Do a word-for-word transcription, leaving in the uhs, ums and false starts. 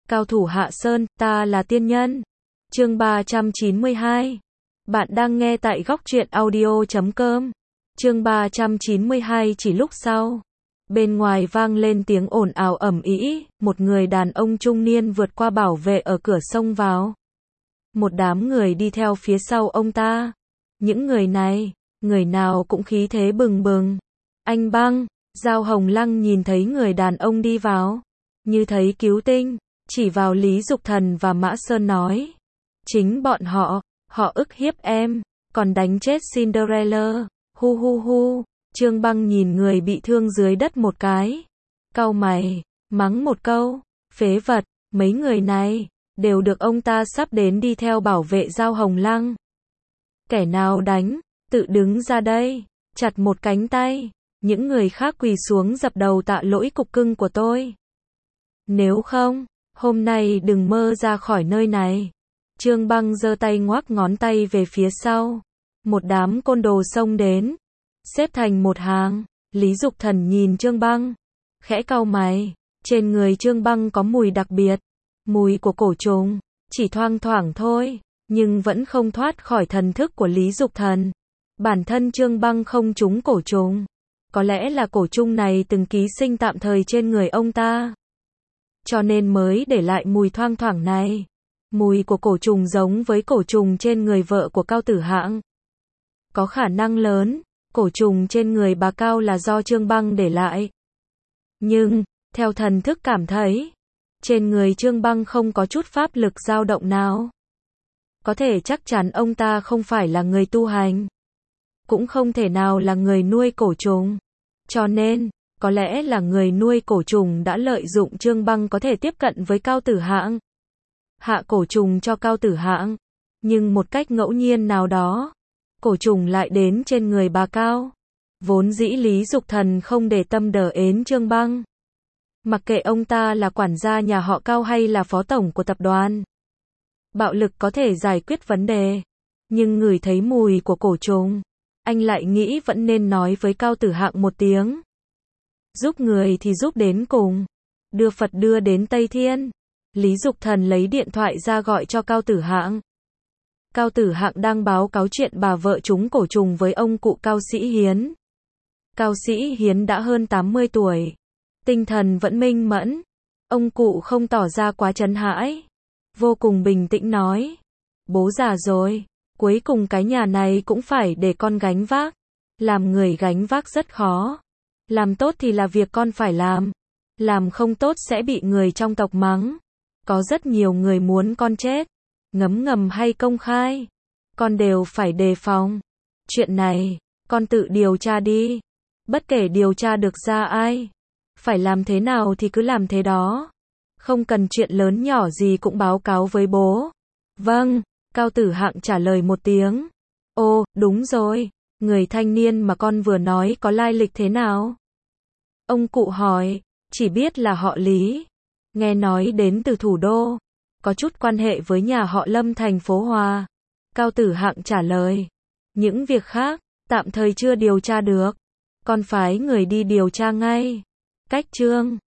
Cao thủ Hạ Sơn, ta là tiên nhân. Chương ba trăm chín mươi hai. Bạn đang nghe tại góc truyện audio chấm com. Chương ba trăm chín mươi hai. Chỉ lúc sau, bên ngoài vang lên tiếng ồn ào ầm ĩ, một người đàn ông trung niên vượt qua bảo vệ ở cửa xông vào. Một đám người đi theo phía sau ông ta. Những người này, người nào cũng khí thế bừng bừng. Anh Băng, Giao Hồng Lăng nhìn thấy người đàn ông đi vào, như thấy cứu tinh, chỉ vào Lý Dục Thần và Mã Sơn nói: chính bọn họ, họ ức hiếp em, còn đánh chết Cinderella, hu hu hu. Trương Băng nhìn người bị thương dưới đất một cái, cau mày, mắng một câu, phế vật. Mấy người này đều được ông ta sắp đến đi theo bảo vệ Giao Hồng Lăng. Kẻ nào đánh, tự đứng ra đây, chặt một cánh tay. Những người khác quỳ xuống dập đầu tạ lỗi cục cưng của tôi. Nếu không, hôm nay đừng mơ ra khỏi nơi này. Trương Băng giơ tay ngoắc ngón tay về phía sau. Một đám côn đồ xông đến, xếp thành một hàng. Lý Dục Thần nhìn Trương Băng, khẽ cau mày. Trên người Trương Băng có mùi đặc biệt, mùi của cổ trùng, chỉ thoang thoảng thôi, nhưng vẫn không thoát khỏi thần thức của Lý Dục Thần. Bản thân Trương Băng không trúng cổ trùng, có lẽ là cổ trùng này từng ký sinh tạm thời trên người ông ta, cho nên mới để lại mùi thoang thoảng này. Mùi của cổ trùng giống với cổ trùng trên người vợ của Cao Tử Hạng. Có khả năng lớn, cổ trùng trên người bà Cao là do Trương Băng để lại. Nhưng, theo thần thức cảm thấy, trên người Trương Băng không có chút pháp lực dao động nào. Có thể chắc chắn ông ta không phải là người tu hành, cũng không thể nào là người nuôi cổ trùng. Cho nên, có lẽ là người nuôi cổ trùng đã lợi dụng Trương Băng có thể tiếp cận với Cao Tử Hạng, hạ cổ trùng cho Cao Tử Hạng. Nhưng một cách ngẫu nhiên nào đó, cổ trùng lại đến trên người bà Cao. Vốn dĩ Lý Dục Thần không để tâm đờ ến Trương Băng. Mặc kệ ông ta là quản gia nhà họ Cao hay là phó tổng của tập đoàn, bạo lực có thể giải quyết vấn đề. Nhưng ngửi thấy mùi của cổ trùng, anh lại nghĩ vẫn nên nói với Cao Tử Hạng một tiếng. Giúp người thì giúp đến cùng, đưa Phật đưa đến Tây Thiên. Lý Dục Thần lấy điện thoại ra gọi cho Cao Tử Hạng. Cao Tử Hạng đang báo cáo chuyện bà vợ trúng cổ trùng với ông cụ Cao Sĩ Hiến. Cao Sĩ Hiến đã hơn tám mươi tuổi, tinh thần vẫn minh mẫn. Ông cụ không tỏ ra quá chấn hãi, vô cùng bình tĩnh nói: bố già rồi, cuối cùng cái nhà này cũng phải để con gánh vác. Làm người gánh vác rất khó. Làm tốt thì là việc con phải làm, làm không tốt sẽ bị người trong tộc mắng. Có rất nhiều người muốn con chết, ngấm ngầm hay công khai, con đều phải đề phòng. Chuyện này, con tự điều tra đi. Bất kể điều tra được ra ai, phải làm thế nào thì cứ làm thế đó. Không cần chuyện lớn nhỏ gì cũng báo cáo với bố. Vâng, Cao Tử Hạng trả lời một tiếng. Ô, đúng rồi, người thanh niên mà con vừa nói có lai lịch thế nào? Ông cụ hỏi. Chỉ biết là họ Lý, nghe nói đến từ thủ đô, có chút quan hệ với nhà họ Lâm thành phố Hòa. Cao Tử Hạng trả lời. Những việc khác, tạm thời chưa điều tra được, con phái người đi điều tra ngay. Cách chương